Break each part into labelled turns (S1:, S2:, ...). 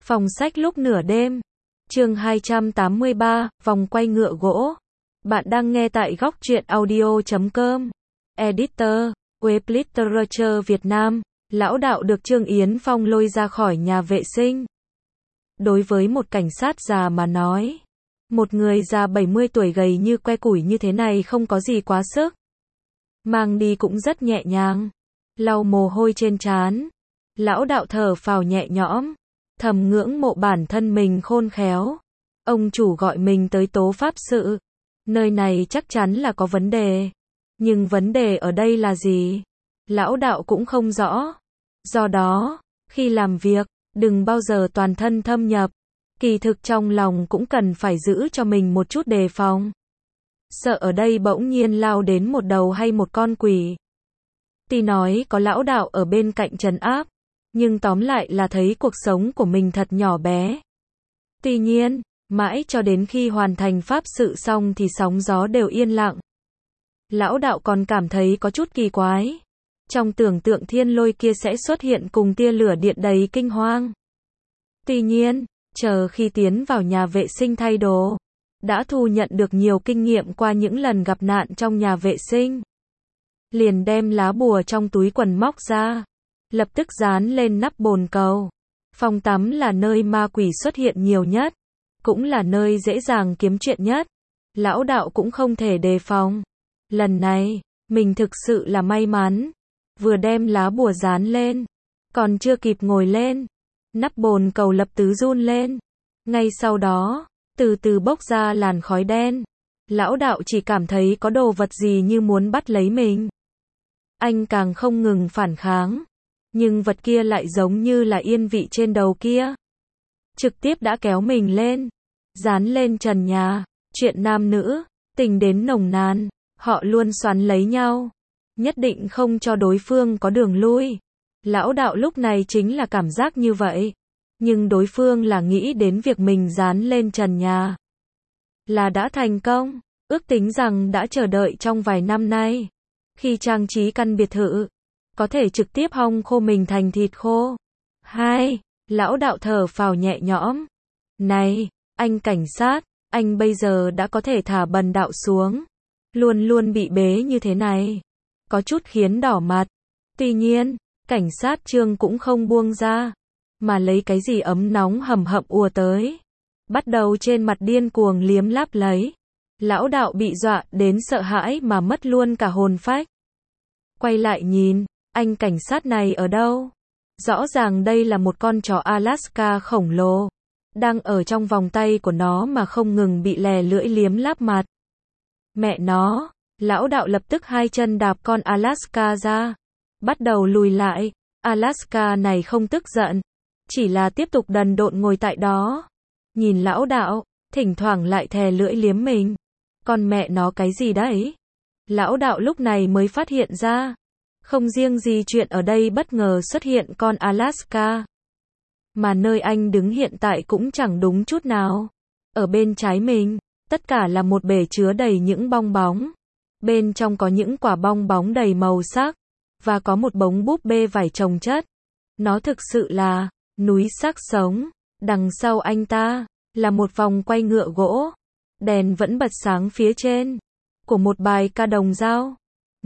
S1: Phòng sách lúc nửa đêm. Chương 283, vòng quay ngựa gỗ. Bạn đang nghe tại góc truyện audio.com. Editor, Web Literature Việt Nam. Lão đạo được Trương Yến Phong lôi ra khỏi nhà vệ sinh. Đối với một cảnh sát già mà nói, một người già 70 tuổi gầy như que củi như thế này không có gì quá sức. Mang đi cũng rất nhẹ nhàng. Lau mồ hôi trên trán. Lão đạo thở phào nhẹ nhõm, thầm ngưỡng mộ bản thân mình khôn khéo. Ông chủ gọi mình tới tố pháp sự. Nơi này chắc chắn là có vấn đề. Nhưng vấn đề ở đây là gì? Lão đạo cũng không rõ. Do đó, khi làm việc, đừng bao giờ toàn thân thâm nhập. Kỳ thực trong lòng cũng cần phải giữ cho mình một chút đề phòng. Sợ ở đây bỗng nhiên lao đến một đầu hay một con quỷ. Tuy nói có lão đạo ở bên cạnh trấn áp, nhưng tóm lại là thấy cuộc sống của mình thật nhỏ bé. Tuy nhiên, mãi cho đến khi hoàn thành pháp sự xong thì sóng gió đều yên lặng. Lão đạo còn cảm thấy có chút kỳ quái. Trong tưởng tượng thiên lôi kia sẽ xuất hiện cùng tia lửa điện đầy kinh hoang. Tuy nhiên, chờ khi tiến vào nhà vệ sinh thay đồ, đã thu nhận được nhiều kinh nghiệm qua những lần gặp nạn trong nhà vệ sinh. Liền đem lá bùa trong túi quần móc ra, lập tức dán lên nắp bồn cầu. Phòng tắm là nơi ma quỷ xuất hiện nhiều nhất, cũng là nơi dễ dàng kiếm chuyện nhất. Lão đạo cũng không thể đề phòng. Lần này, mình thực sự là may mắn. Vừa đem lá bùa dán lên, còn chưa kịp ngồi lên, nắp bồn cầu lập tức run lên. Ngay sau đó, từ từ bốc ra làn khói đen. Lão đạo chỉ cảm thấy có đồ vật gì như muốn bắt lấy mình. Anh càng không ngừng phản kháng, nhưng vật kia lại giống như là yên vị trên đầu kia. Trực tiếp đã kéo mình lên, dán lên trần nhà. Chuyện nam nữ, tình đến nồng nàn, họ luôn xoắn lấy nhau, nhất định không cho đối phương có đường lui. Lão đạo lúc này chính là cảm giác như vậy. Nhưng đối phương là nghĩ đến việc mình dán lên trần nhà là đã thành công. Ước tính rằng đã chờ đợi trong vài năm nay, khi trang trí căn biệt thự, có thể trực tiếp hong khô mình thành thịt khô. Lão đạo thở phào nhẹ nhõm. Này, anh cảnh sát, anh bây giờ đã có thể thả bần đạo xuống. Luôn luôn bị bế như thế này, có chút khiến đỏ mặt. Tuy nhiên, cảnh sát Trương cũng không buông ra, mà lấy cái gì ấm nóng hầm hậm ùa tới. Bắt đầu trên mặt điên cuồng liếm láp lấy. Lão đạo bị dọa đến sợ hãi mà mất luôn cả hồn phách. Quay lại nhìn, anh cảnh sát này ở đâu? Rõ ràng đây là một con chó Alaska khổng lồ, đang ở trong vòng tay của nó mà không ngừng bị lè lưỡi liếm láp mặt. Mẹ nó, lão đạo lập tức hai chân đạp con Alaska ra, bắt đầu lùi lại. Alaska này không tức giận, chỉ là tiếp tục đần độn ngồi tại đó. Nhìn lão đạo, thỉnh thoảng lại thè lưỡi liếm mình. Con mẹ nó cái gì đấy? Lão đạo lúc này mới phát hiện ra, không riêng gì chuyện ở đây bất ngờ xuất hiện con Alaska, mà nơi anh đứng hiện tại cũng chẳng đúng chút nào. Ở bên trái mình, tất cả là một bể chứa đầy những bong bóng. Bên trong có những quả bong bóng đầy màu sắc, và có một bóng búp bê vải chồng chất. Nó thực sự là núi xác sống. Đằng sau anh ta là một vòng quay ngựa gỗ. Đèn vẫn bật sáng phía trên của một bài ca đồng dao.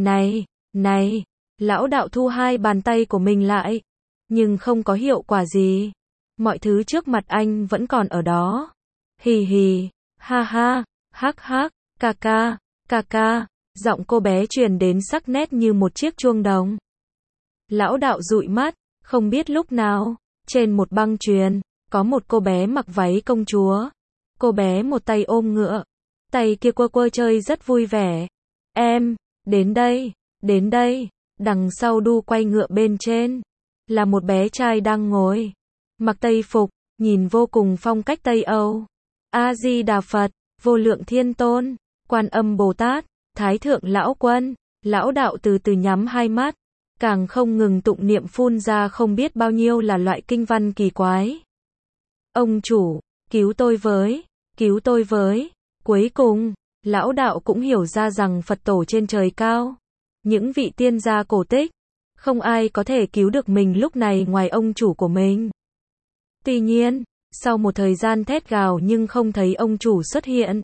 S1: Này, lão đạo thu hai bàn tay của mình lại, nhưng không có hiệu quả gì. Mọi thứ trước mặt anh vẫn còn ở đó. Hì hì, ha ha, hắc hắc, ca ca, giọng cô bé truyền đến sắc nét như một chiếc chuông đồng. Lão đạo dụi mắt, không biết lúc nào, trên một băng chuyền, có một cô bé mặc váy công chúa. Cô bé một tay ôm ngựa, tay kia quơ quơ chơi rất vui vẻ. Em, đến đây, đằng sau đu quay ngựa bên trên, là một bé trai đang ngồi, mặc tây phục, nhìn vô cùng phong cách Tây Âu. A-di-đà Phật, Vô Lượng Thiên Tôn, Quan Âm Bồ Tát, Thái Thượng Lão Quân. Lão đạo từ từ nhắm hai mắt, càng không ngừng tụng niệm phun ra không biết bao nhiêu là loại kinh văn kỳ quái. Ông chủ, cứu tôi với. Cuối cùng, lão đạo cũng hiểu ra rằng Phật tổ trên trời cao, những vị tiên gia cổ tích, không ai có thể cứu được mình lúc này ngoài ông chủ của mình. Tuy nhiên, sau một thời gian thét gào nhưng không thấy ông chủ xuất hiện.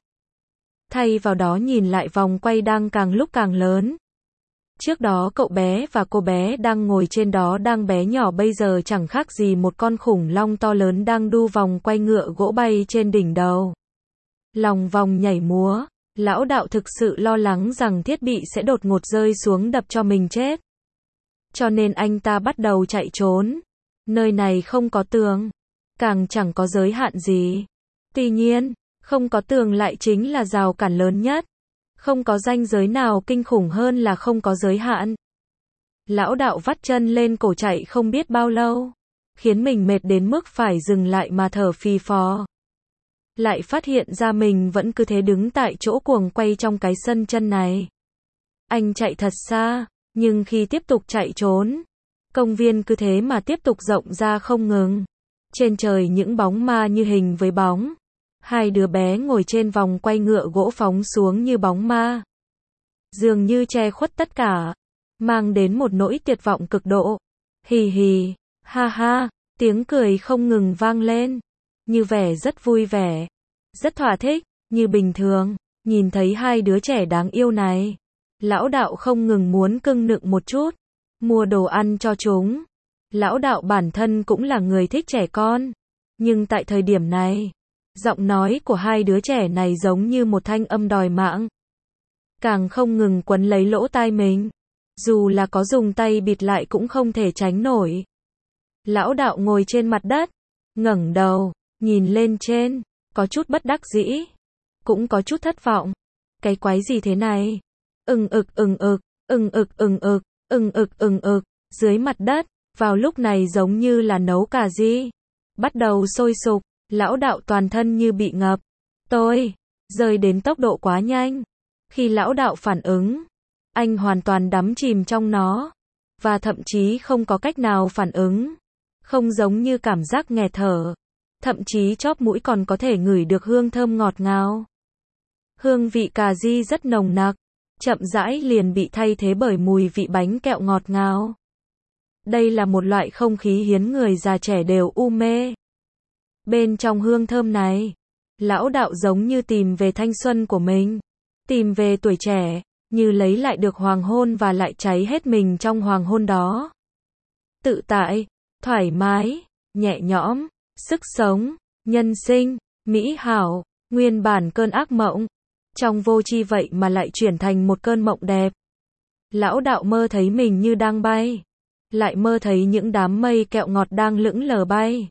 S1: Thay vào đó nhìn lại vòng quay đang càng lúc càng lớn. Trước đó cậu bé và cô bé đang ngồi trên đó đang bé nhỏ bây giờ chẳng khác gì một con khủng long to lớn đang đu vòng quay ngựa gỗ bay trên đỉnh đầu. Lòng vòng nhảy múa, lão đạo thực sự lo lắng rằng thiết bị sẽ đột ngột rơi xuống đập cho mình chết. Cho nên anh ta bắt đầu chạy trốn. Nơi này không có tường, càng chẳng có giới hạn gì. Tuy nhiên, không có tường lại chính là rào cản lớn nhất. Không có ranh giới nào kinh khủng hơn là không có giới hạn. Lão đạo vắt chân lên cổ chạy không biết bao lâu, khiến mình mệt đến mức phải dừng lại mà thở phì phò. Lại phát hiện ra mình vẫn cứ thế đứng tại chỗ cuồng quay trong cái sân chân này. Anh chạy thật xa, nhưng khi tiếp tục chạy trốn, công viên cứ thế mà tiếp tục rộng ra không ngừng. Trên trời những bóng ma như hình với bóng. Hai đứa bé ngồi trên vòng quay ngựa gỗ phóng xuống như bóng ma. Dường như che khuất tất cả, mang đến một nỗi tuyệt vọng cực độ. Hì hì, ha ha, tiếng cười không ngừng vang lên. Như vẻ rất vui vẻ, rất thỏa thích, như bình thường. Nhìn thấy hai đứa trẻ đáng yêu này, lão đạo không ngừng muốn cưng nựng một chút, mua đồ ăn cho chúng. Lão đạo bản thân cũng là người thích trẻ con. Nhưng tại thời điểm này, giọng nói của hai đứa trẻ này giống như một thanh âm đòi mạng. Càng không ngừng quấn lấy lỗ tai mình. Dù là có dùng tay bịt lại cũng không thể tránh nổi. Lão đạo ngồi trên mặt đất, ngẩng đầu, nhìn lên trên, có chút bất đắc dĩ, cũng có chút thất vọng. Cái quái gì thế này? Ưng ực ưng ực, ưng ực ưng ực, ưng ực ưng ực, dưới mặt đất, vào lúc này giống như là nấu cà ri. Bắt đầu sôi sục. Lão đạo toàn thân như bị ngập. Tôi rơi đến tốc độ quá nhanh. Khi lão đạo phản ứng, anh hoàn toàn đắm chìm trong nó. Và thậm chí không có cách nào phản ứng. Không giống như cảm giác nghẹt thở. Thậm chí chóp mũi còn có thể ngửi được hương thơm ngọt ngào. Hương vị cà ri rất nồng nặc. Chậm rãi liền bị thay thế bởi mùi vị bánh kẹo ngọt ngào. Đây là một loại không khí hiến người già trẻ đều u mê. Bên trong hương thơm này, lão đạo giống như tìm về thanh xuân của mình, tìm về tuổi trẻ, như lấy lại được hoàng hôn và lại cháy hết mình trong hoàng hôn đó. Tự tại, thoải mái, nhẹ nhõm, sức sống, nhân sinh, mỹ hảo, nguyên bản cơn ác mộng. Trong vô tri vậy mà lại chuyển thành một cơn mộng đẹp. Lão đạo mơ thấy mình như đang bay, lại mơ thấy những đám mây kẹo ngọt đang lững lờ bay.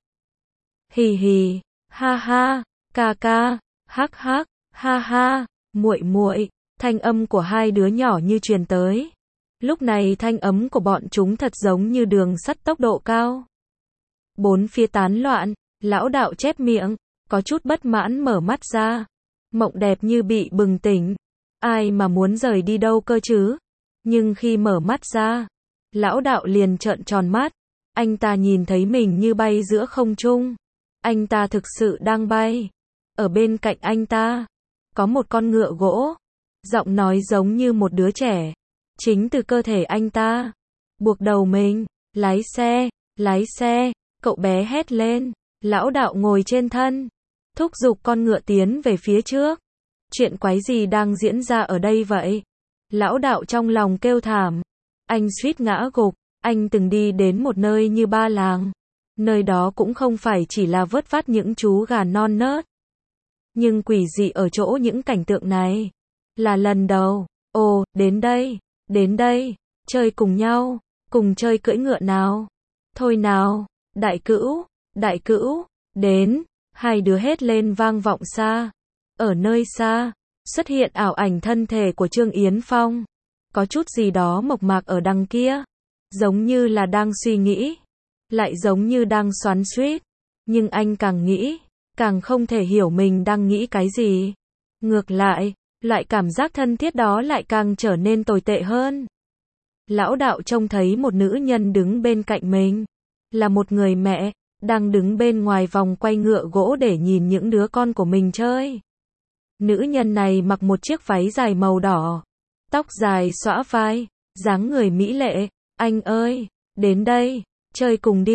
S1: Hì hì, ha ha, ca ca, hắc hắc, ha ha, muội muội, thanh âm của hai đứa nhỏ như truyền tới. Lúc này thanh âm của bọn chúng thật giống như đường sắt tốc độ cao. Bốn phía tán loạn, lão đạo chép miệng, có chút bất mãn mở mắt ra. Mộng đẹp như bị bừng tỉnh. Ai mà muốn rời đi đâu cơ chứ? Nhưng khi mở mắt ra, lão đạo liền trợn tròn mắt. Anh ta nhìn thấy mình như bay giữa không trung. Anh ta thực sự đang bay. Ở bên cạnh anh ta, có một con ngựa gỗ. Giọng nói giống như một đứa trẻ. Chính từ cơ thể anh ta. Buộc đầu mình. Lái xe, cậu bé hét lên. Lão đạo ngồi trên thân, thúc giục con ngựa tiến về phía trước. Chuyện quái gì đang diễn ra ở đây vậy? Lão đạo trong lòng kêu thảm. Anh suýt ngã gục. Anh từng đi đến một nơi như Ba Làng. Nơi đó cũng không phải chỉ là vớt vát những chú gà non nớt. Nhưng quỷ dị ở chỗ những cảnh tượng này là lần đầu. Ồ, đến đây, chơi cùng nhau, cùng chơi cưỡi ngựa nào. Thôi nào, đại cữu, đến. Hai đứa hét lên vang vọng xa. Ở nơi xa, xuất hiện ảo ảnh thân thể của Trương Yến Phong. Có chút gì đó mộc mạc ở đằng kia. Giống như là đang suy nghĩ. Lại giống như đang xoắn xuýt. Nhưng anh càng nghĩ, càng không thể hiểu mình đang nghĩ cái gì. Ngược lại, loại cảm giác thân thiết đó lại càng trở nên tồi tệ hơn. Lão đạo trông thấy một nữ nhân đứng bên cạnh mình. Là một người mẹ, đang đứng bên ngoài vòng quay ngựa gỗ để nhìn những đứa con của mình chơi. Nữ nhân này mặc một chiếc váy dài màu đỏ. Tóc dài xõa vai, dáng người mỹ lệ. Anh ơi, đến đây, chơi cùng đi.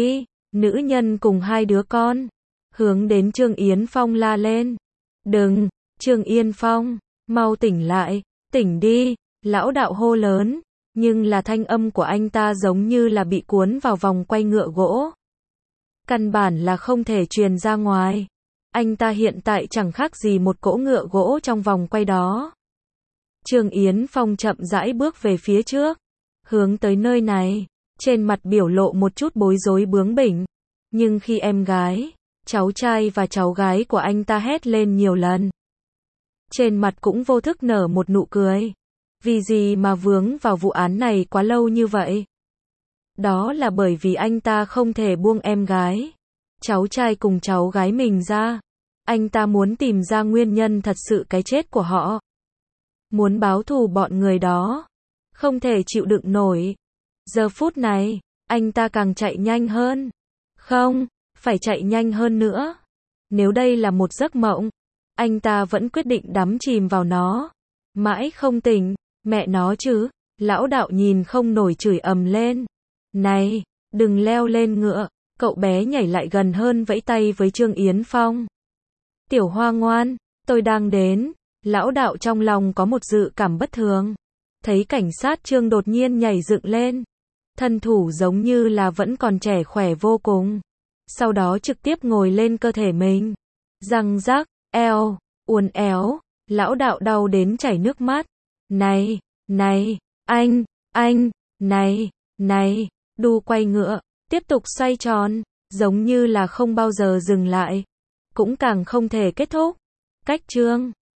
S1: Nữ nhân cùng hai đứa con, hướng đến Trương Yến Phong la lên. Đừng, Trương Yên Phong, mau tỉnh lại, tỉnh đi, lão đạo hô lớn, nhưng là thanh âm của anh ta giống như là bị cuốn vào vòng quay ngựa gỗ. Căn bản là không thể truyền ra ngoài. Anh ta hiện tại chẳng khác gì một cỗ ngựa gỗ trong vòng quay đó. Trương Yến Phong chậm rãi bước về phía trước, hướng tới nơi này, trên mặt biểu lộ một chút bối rối bướng bỉnh. Nhưng khi em gái, cháu trai và cháu gái của anh ta hét lên nhiều lần, trên mặt cũng vô thức nở một nụ cười. Vì gì mà vướng vào vụ án này quá lâu như vậy? Đó là bởi vì anh ta không thể buông em gái, cháu trai cùng cháu gái mình ra. Anh ta muốn tìm ra nguyên nhân thật sự cái chết của họ. Muốn báo thù bọn người đó. Không thể chịu đựng nổi. Giờ phút này, anh ta càng chạy nhanh hơn. Không, phải chạy nhanh hơn nữa. Nếu đây là một giấc mộng, anh ta vẫn quyết định đắm chìm vào nó. Mãi không tỉnh, mẹ nó chứ. Lão đạo nhìn không nổi chửi ầm lên. Này, đừng leo lên ngựa. Cậu bé nhảy lại gần hơn vẫy tay với Trương Yến Phong. Tiểu Hoa ngoan, tôi đang đến. Lão đạo trong lòng có một dự cảm bất thường. Thấy cảnh sát Trương đột nhiên nhảy dựng lên. Thân thủ giống như là vẫn còn trẻ khỏe vô cùng. Sau đó trực tiếp ngồi lên cơ thể mình. Răng rắc, eo, uốn éo. Lão đạo đau đến chảy nước mắt. Này, anh, này, đu quay ngựa. Tiếp tục xoay tròn. Giống như là không bao giờ dừng lại. Cũng càng không thể kết thúc. Cách Trương